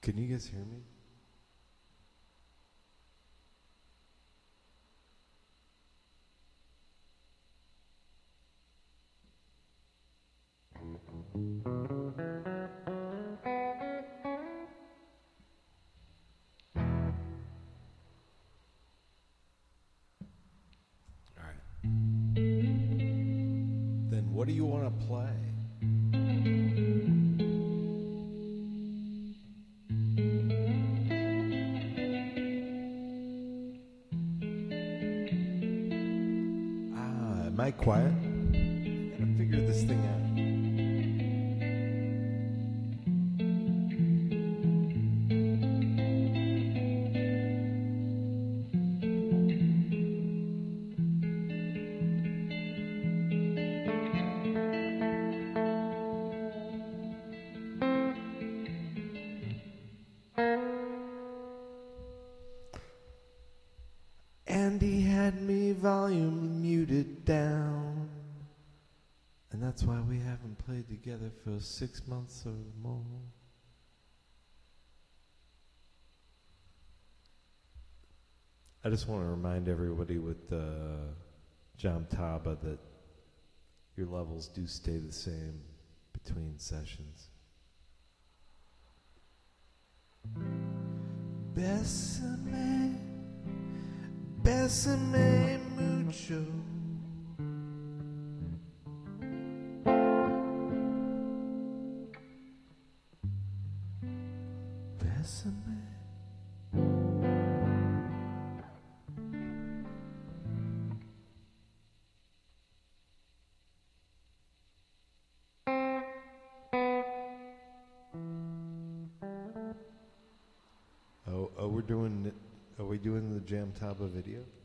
Can you guys hear me? All right. Then what do you want to play? Am I quiet? I gotta figure this thing out. Andy had me volume muted down, and that's why we haven't played together for 6 months or more. I just want to remind everybody with Jam Taba that your levels do stay the same between sessions. Bésame, bésame mucho. Bésame. Are we doing the Jam Taba video?